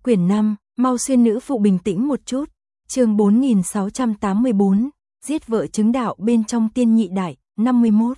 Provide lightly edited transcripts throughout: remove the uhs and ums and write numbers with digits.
Quyển 5, mau xuyên nữ phụ bình tĩnh một chút. Chương 4684, giết vợ chứng đạo bên trong tiên nhị đại, 51.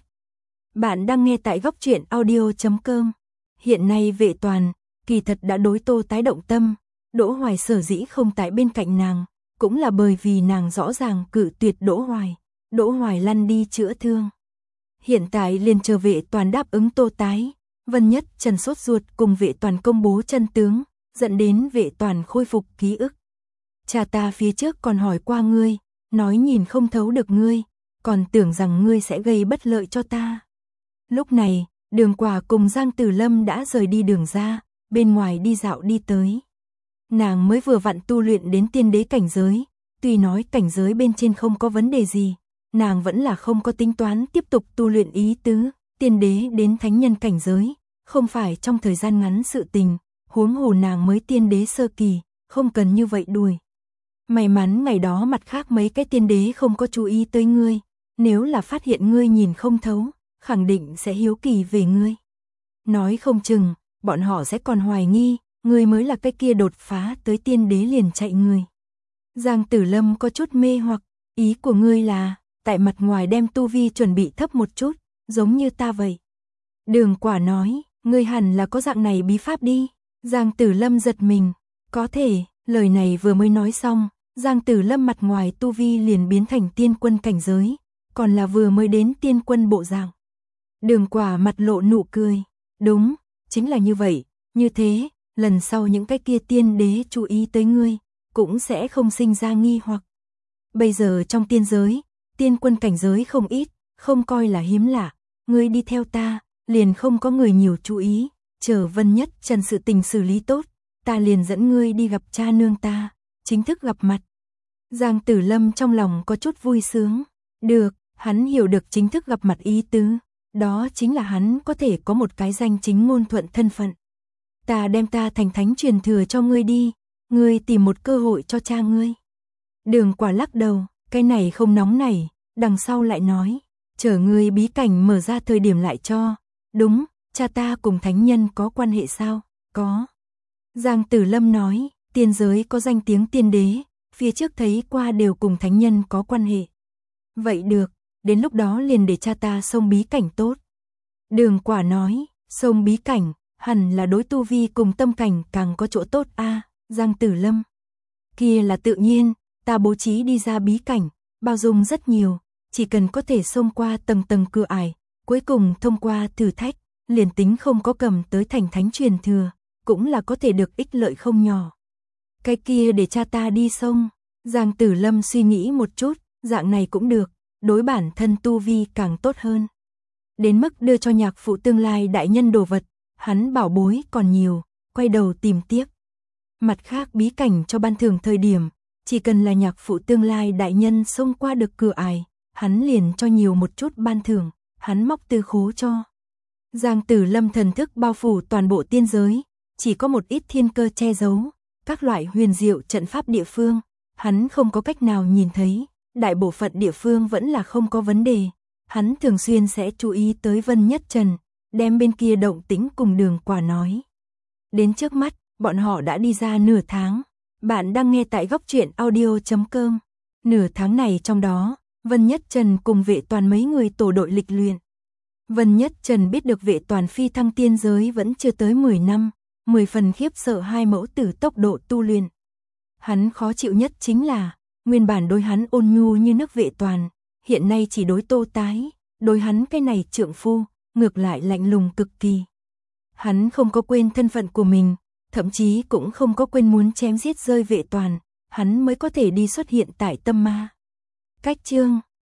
Bạn đang nghe tại góc truyện audio.com. Hiện nay Vệ Toàn, kỳ thật đã đối Tô Tái động tâm, Đỗ Hoài sở dĩ không tại bên cạnh nàng, cũng là bởi vì nàng rõ ràng cự tuyệt Đỗ Hoài. Đỗ Hoài lăn đi chữa thương. Hiện tại liền chờ Vệ Toàn đáp ứng Tô Tái, Vân Nhất Trần sốt ruột cùng Vệ Toàn công bố chân tướng, dẫn đến Vệ Toàn khôi phục ký ức. Cha ta phía trước còn hỏi qua ngươi, nói nhìn không thấu được ngươi, còn tưởng rằng ngươi sẽ gây bất lợi cho ta. Lúc này, Đường Quả cùng Giang Tử Lâm đã rời đi đường ra, bên ngoài đi dạo đi tới. Nàng mới vừa vặn tu luyện đến tiên đế cảnh giới, tuy nói cảnh giới bên trên không có vấn đề gì, nàng vẫn là không có tính toán tiếp tục tu luyện ý tứ, tiên đế đến thánh nhân cảnh giới, không phải trong thời gian ngắn sự tình, huống hồ nàng mới tiên đế sơ kỳ, không cần như vậy đuổi. May mắn ngày đó mặt khác mấy cái tiên đế không có chú ý tới ngươi, nếu là phát hiện ngươi nhìn không thấu, khẳng định sẽ hiếu kỳ về ngươi. Nói không chừng, bọn họ sẽ còn hoài nghi, ngươi mới là cái kia đột phá tới tiên đế liền chạy ngươi. Giang Tử Lâm có chút mê hoặc, ý của ngươi là, tại mặt ngoài đem tu vi chuẩn bị thấp một chút, giống như ta vậy. Đường Quả nói, ngươi hẳn là có dạng này bí pháp đi. Giang Tử Lâm giật mình, có thể, lời này vừa mới nói xong, Giang Tử Lâm mặt ngoài tu vi liền biến thành tiên quân cảnh giới, còn là vừa mới đến tiên quân bộ dạng. Đường Quả mặt lộ nụ cười, đúng, chính là như vậy, như thế, lần sau những cái kia tiên đế chú ý tới ngươi, cũng sẽ không sinh ra nghi hoặc. Bây giờ trong tiên giới, tiên quân cảnh giới không ít, không coi là hiếm lạ, ngươi đi theo ta, liền không có người nhiều chú ý, chờ Vân Nhất Trần sự tình xử lý tốt, ta liền dẫn ngươi đi gặp cha nương ta, chính thức gặp mặt. Giang Tử Lâm trong lòng có chút vui sướng, được, hắn hiểu được chính thức gặp mặt ý tứ, đó chính là hắn có thể có một cái danh chính ngôn thuận thân phận. Ta đem ta thành thánh truyền thừa cho ngươi đi, ngươi tìm một cơ hội cho cha ngươi. Đường Quả lắc đầu, cái này không nóng nảy, đằng sau lại nói, chờ ngươi bí cảnh mở ra thời điểm lại cho. Đúng, cha ta cùng thánh nhân có quan hệ sao? Có. Giang Tử Lâm nói, tiên giới có danh tiếng tiên đế, phía trước thấy qua đều cùng thánh nhân có quan hệ. Vậy được, đến lúc đó liền để cha ta xông bí cảnh tốt. Đường Quả nói, xông bí cảnh, hẳn là đối tu vi cùng tâm cảnh càng có chỗ tốt a. Giang Tử Lâm, kia là tự nhiên, ta bố trí đi ra bí cảnh, bao dung rất nhiều, chỉ cần có thể xông qua tầng tầng cửa ải, cuối cùng thông qua thử thách, liền tính không có cầm tới thành thánh truyền thừa, cũng là có thể được ích lợi không nhỏ. Cái kia để cha ta đi xông. Giang Tử Lâm suy nghĩ một chút, dạng này cũng được, đối bản thân tu vi càng tốt hơn. Đến mức đưa cho nhạc phụ tương lai đại nhân đồ vật, hắn bảo bối còn nhiều, quay đầu tìm tiếp. Mặt khác bí cảnh cho ban thưởng thời điểm, chỉ cần là nhạc phụ tương lai đại nhân xông qua được cửa ải, hắn liền cho nhiều một chút ban thưởng, hắn móc từ khố cho. Giang Tử Lâm thần thức bao phủ toàn bộ tiên giới, chỉ có một ít thiên cơ che giấu, các loại huyền diệu trận pháp địa phương, hắn không có cách nào nhìn thấy, đại bộ phận địa phương vẫn là không có vấn đề. Hắn thường xuyên sẽ chú ý tới Vân Nhất Trần, đem bên kia động tĩnh cùng Đường Quả nói. Đến trước mắt, bọn họ đã đi ra nửa tháng. Bạn đang nghe tại góc truyện audio.com. Nửa tháng này trong đó, Vân Nhất Trần cùng Vệ Toàn mấy người tổ đội lịch luyện. Vân Nhất Trần biết được Vệ Toàn phi thăng tiên giới vẫn chưa tới 10 năm, 10 phần khiếp sợ hai mẫu tử tốc độ tu luyện. Hắn khó chịu nhất chính là, nguyên bản đối hắn ôn nhu như nước Vệ Toàn, hiện nay chỉ đối Tô Tái, đối hắn cái này trượng phu, ngược lại lạnh lùng cực kỳ. Hắn không có quên thân phận của mình, thậm chí cũng không có quên muốn chém giết rơi Vệ Toàn, hắn mới có thể đi xuất hiện tại Tâm Ma. Cách chương